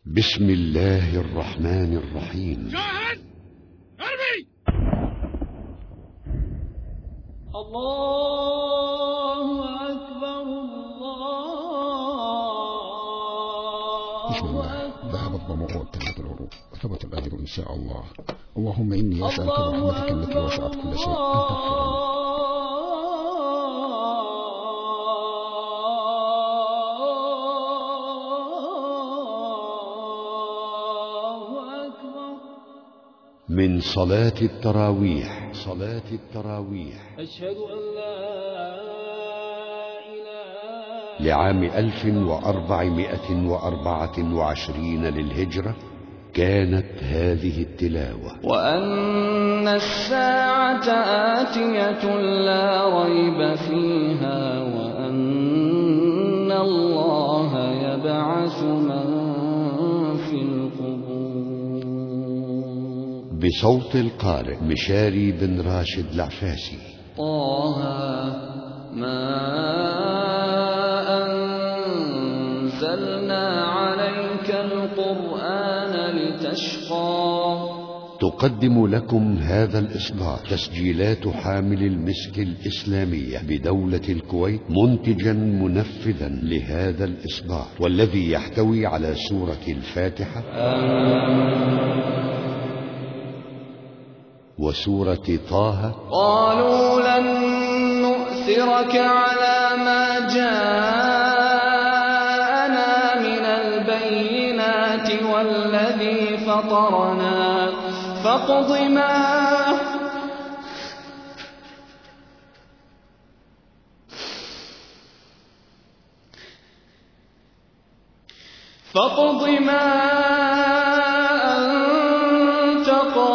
بسم الله الرحمن الرحيم. جاهز ارمي. الله أكبر بسم الله الله. أكبر. ذهب الظمأ وابتلت العروق وثبت الأجر إن شاء الله. اللهم إني أسألك برحمتك التي وسعت كل شيء أن تغفر لي. من صلاة التراويح. أشهد أن لا إله لعام 1424 للهجرة كانت هذه التلاوة. وأن الساعة آتية لا ريب فيها وأن الله يبعث من في القبور. بصوت القارئ مشاري بن راشد العفاسي. طه ما أنزلنا عليك القرآن لتشقى. تقدم لكم هذا الإصدار تسجيلات حامل المسك الإسلامية بدولة الكويت، منتجا منفذا لهذا الإصدار، والذي يحتوي على سورة الفاتحة وسورة طه. قالوا لن نؤثرك على ما جاءنا من البينات والذي فطرنا فاقض ما أنت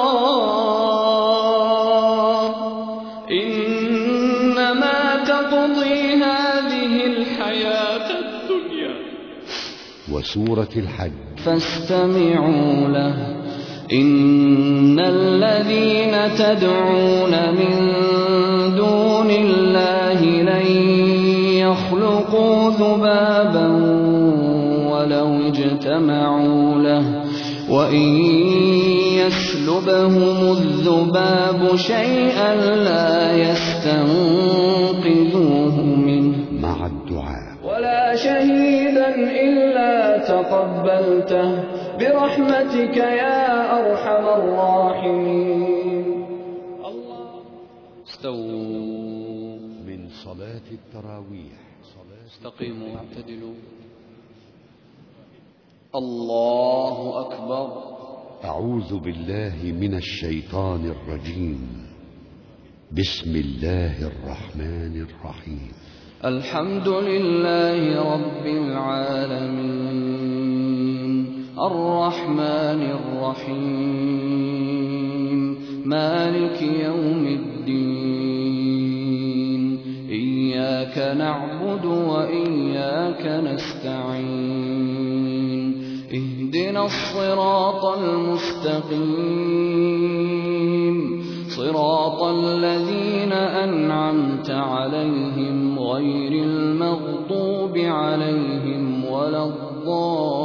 قاض إنما تقضي هذه الحياة الدنيا. وسورة الحج. فاستمعوا له إن الذين تدعون من دون الله لن يخلقوا ذبابا ولو اجتمعوا له وإن يسلبهم الذباب شيئا لا يستنقذوه منه. مع الدعاء. ولا شهيدا إلا تقبلته برحمتك يا أرحم الراحمين. الله. استووا. من صلاة التراويح. استقيموا واعتدلوا. الله أكبر. أعوذ بالله من الشيطان الرجيم. بسم الله الرحمن الرحيم. الحمد لله رب العالمين الرحمن الرحيم مالك يوم الدين إياك نعبد وإياك نستعين اهدنا الصراط المستقيم صراط الذين أنعمت عليهم غير المغضوب عليهم ولا الضالين.